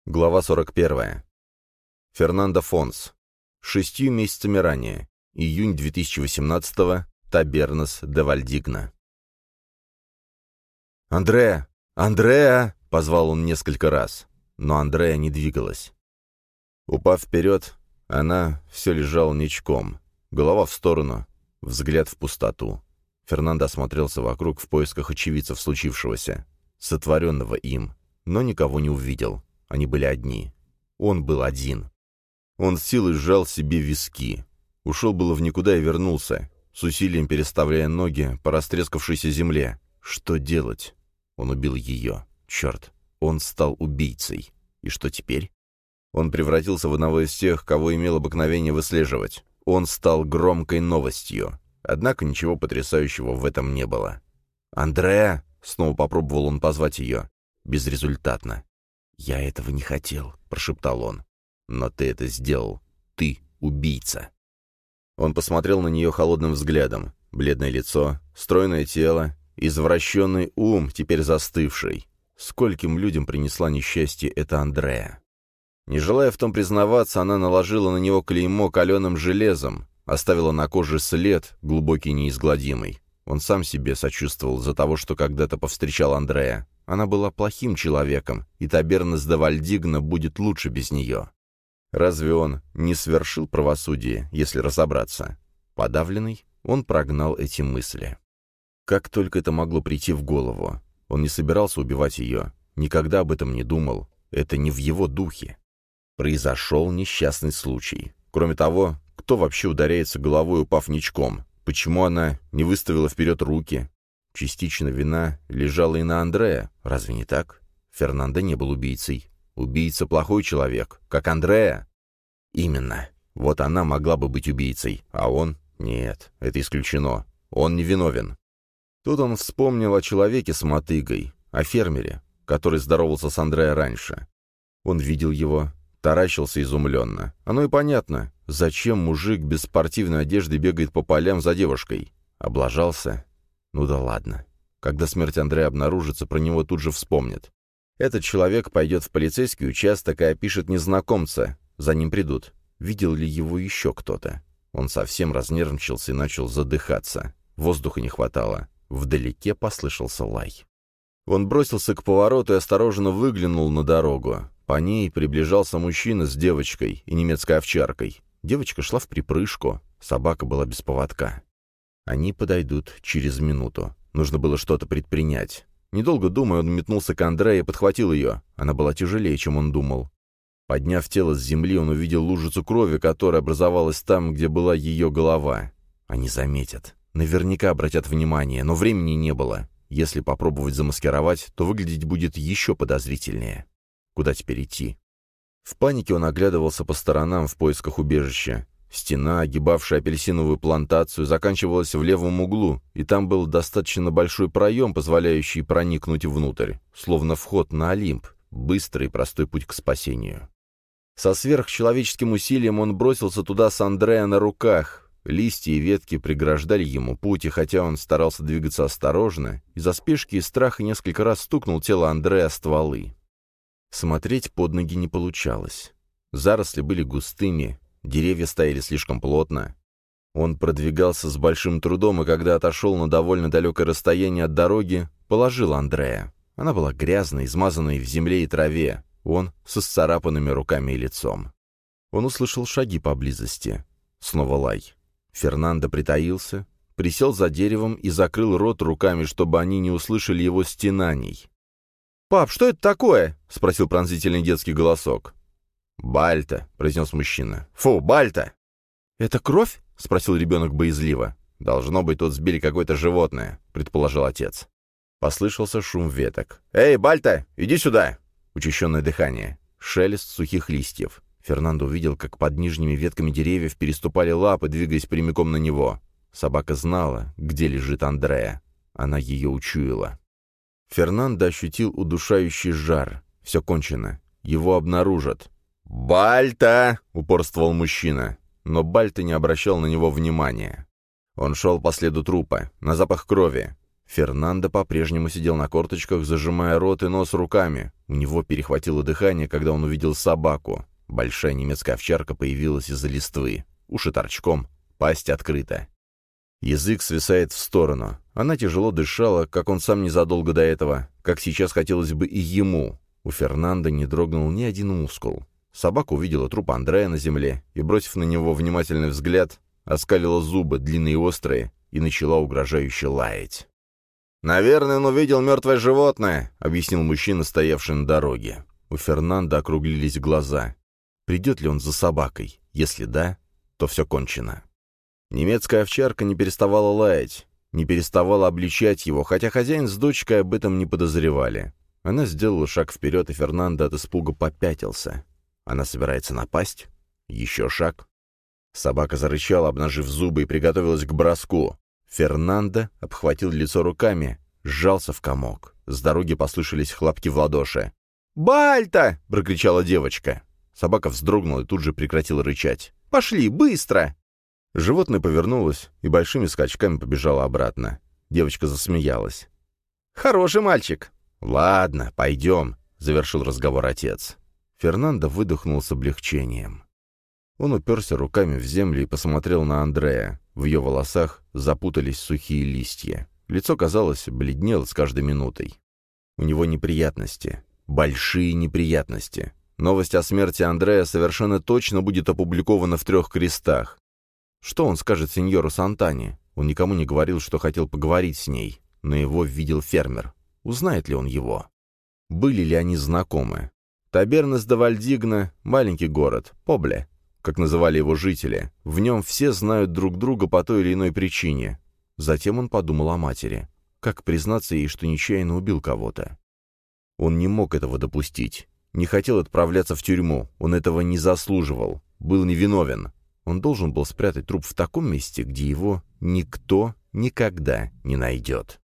Глава 41. Фернандо Фонс. 6 месяцами ранее. Июнь 2018-го. Табернас де Вальдигна. «Андреа! Андреа!» — позвал он несколько раз. Но Андреа не двигалась. Упав вперед, она все лежала ничком. Голова в сторону, взгляд в пустоту. Фернандо осмотрелся вокруг в поисках очевидцев случившегося, сотворенного им, но никого не увидел. Они были одни. Он был один. Он с силой сжал себе виски. Ушел было в никуда и вернулся, с усилием переставляя ноги по растрескавшейся земле. Что делать? Он убил ее. Черт. Он стал убийцей. И что теперь? Он превратился в одного из тех, кого имел обыкновение выслеживать. Он стал громкой новостью. Однако ничего потрясающего в этом не было. «Андреа!» — снова попробовал он позвать ее. Безрезультатно. «Я этого не хотел», — прошептал он. «Но ты это сделал. Ты убийца». Он посмотрел на нее холодным взглядом. Бледное лицо, стройное тело, извращенный ум, теперь застывший. Скольким людям принесла несчастье эта Андреа? Не желая в том признаваться, она наложила на него клеймо каленым железом, оставила на коже след, глубокий и неизгладимый. Он сам себе сочувствовал за того, что когда-то повстречал Андреа. Она была плохим человеком, и Табернас де Вальдигна будет лучше без нее. Разве он не свершил правосудие, если разобраться? Подавленный, он прогнал эти мысли. Как только это могло прийти в голову? Он не собирался убивать ее, никогда об этом не думал. Это не в его духе. Произошел несчастный случай. Кроме того, кто вообще ударяется головой, упав ничком? Почему она не выставила вперед руки? Частично вина лежала и на Андреа. Разве не так? Фернандо не был убийцей. Убийца — плохой человек, как Андреа. Именно. Вот она могла бы быть убийцей, а он — нет, это исключено. Он невиновен. Тут он вспомнил о человеке с мотыгой, о фермере, который здоровался с Андреа раньше. Он видел его, таращился изумленно. Оно и понятно, зачем мужик без спортивной одежды бегает по полям за девушкой. Облажался? Ну да ладно. Когда смерть Андреа обнаружится, про него тут же вспомнят. Этот человек пойдет в полицейский участок и опишет незнакомца. За ним придут. Видел ли его еще кто-то? Он совсем разнервничался и начал задыхаться. Воздуха не хватало. Вдалеке послышался лай. Он бросился к повороту и осторожно выглянул на дорогу. По ней приближался мужчина с девочкой и немецкой овчаркой. Девочка шла вприпрыжку. Собака была без поводка. Они подойдут через минуту. Нужно было что-то предпринять. Недолго думая, он метнулся к Андреа и подхватил ее. Она была тяжелее, чем он думал. Подняв тело с земли, он увидел лужицу крови, которая образовалась там, где была ее голова. Они заметят. Наверняка обратят внимание, но времени не было. Если попробовать замаскировать, то выглядеть будет еще подозрительнее. Куда теперь идти? В панике он оглядывался по сторонам в поисках убежища. Стена, огибавшая апельсиновую плантацию, заканчивалась в левом углу, и там был достаточно большой проем, позволяющий проникнуть внутрь, словно вход на Олимп, быстрый и простой путь к спасению. Со сверхчеловеческим усилием он бросился туда с Андреа на руках. Листья и ветки преграждали ему путь, и хотя он старался двигаться осторожно, из-за спешки и страха несколько раз стукнул тело Андреа о стволы. Смотреть под ноги не получалось. Заросли были густыми, деревья стояли слишком плотно. Он продвигался с большим трудом, и когда отошел на довольно далекое расстояние от дороги, положил Андреа. Она была грязной, измазанной в земле и траве. Он со исцарапанными руками и лицом. Он услышал шаги поблизости. Снова лай. Фернандо притаился, присел за деревом и закрыл рот руками, чтобы они не услышали его стенаний. «Пап, что это такое?» — спросил пронзительный детский голосок. «Бальта», — произнес мужчина. «Фу, Бальта!» «Это кровь?» — спросил ребенок боязливо. «Должно быть, тут сбили какое-то животное», — предположил отец. Послышался шум веток. «Эй, Бальта, иди сюда!» Учащенное дыхание. Шелест сухих листьев. Фернандо увидел, как под нижними ветками деревьев переступали лапы, двигаясь прямиком на него. Собака знала, где лежит Андреа. Она ее учуяла. Фернандо ощутил удушающий жар. Все кончено. Его обнаружат. «Бальта!» — упорствовал мужчина. Но Бальта не обращал на него внимания. Он шел по следу трупа, на запах крови. Фернандо по-прежнему сидел на корточках, зажимая рот и нос руками. У него перехватило дыхание, когда он увидел собаку. Большая немецкая овчарка появилась из-за листвы. Уши торчком, пасть открыта. Язык свисает в сторону. Она тяжело дышала, как он сам незадолго до этого, как сейчас хотелось бы и ему. У Фернандо не дрогнул ни один мускул. Собака увидела труп Андреа на земле и, бросив на него внимательный взгляд, оскалила зубы, длинные и острые, и начала угрожающе лаять. «Наверное, он увидел мертвое животное», — объяснил мужчина, стоявший на дороге. У Фернандо округлились глаза. Придет ли он за собакой? Если да, то все кончено. Немецкая овчарка не переставала лаять, не переставала обличать его, хотя хозяин с дочкой об этом не подозревали. Она сделала шаг вперед, и Фернандо от испуга попятился. Она собирается напасть? Еще шаг. Собака зарычала, обнажив зубы, и приготовилась к броску. Фернандо обхватил лицо руками, сжался в комок. С дороги послышались хлопки в ладоши. «Бальта!» — прокричала девочка. Собака вздрогнула и тут же прекратила рычать. «Пошли, быстро!» Животное повернулось и большими скачками побежало обратно. Девочка засмеялась. «Хороший мальчик!» «Ладно, пойдем», — завершил разговор отец. Фернандо выдохнул с облегчением. Он уперся руками в землю и посмотрел на Андреа. В ее волосах запутались сухие листья. Лицо, казалось, бледнело с каждой минутой. У него неприятности. Большие неприятности. Новость о смерти Андреа совершенно точно будет опубликована в 3 крестах. Что он скажет сеньору Сантане? Он никому не говорил, что хотел поговорить с ней, но его видел фермер. Узнает ли он его? Были ли они знакомы? Табернес-де-Вальдигна — маленький город, Побле, как называли его жители. В нем все знают друг друга по той или иной причине. Затем он подумал о матери. Как признаться ей, что нечаянно убил кого-то? Он не мог этого допустить. Не хотел отправляться в тюрьму. Он этого не заслуживал. Был невиновен. Он должен был спрятать труп в таком месте, где его никто никогда не найдет.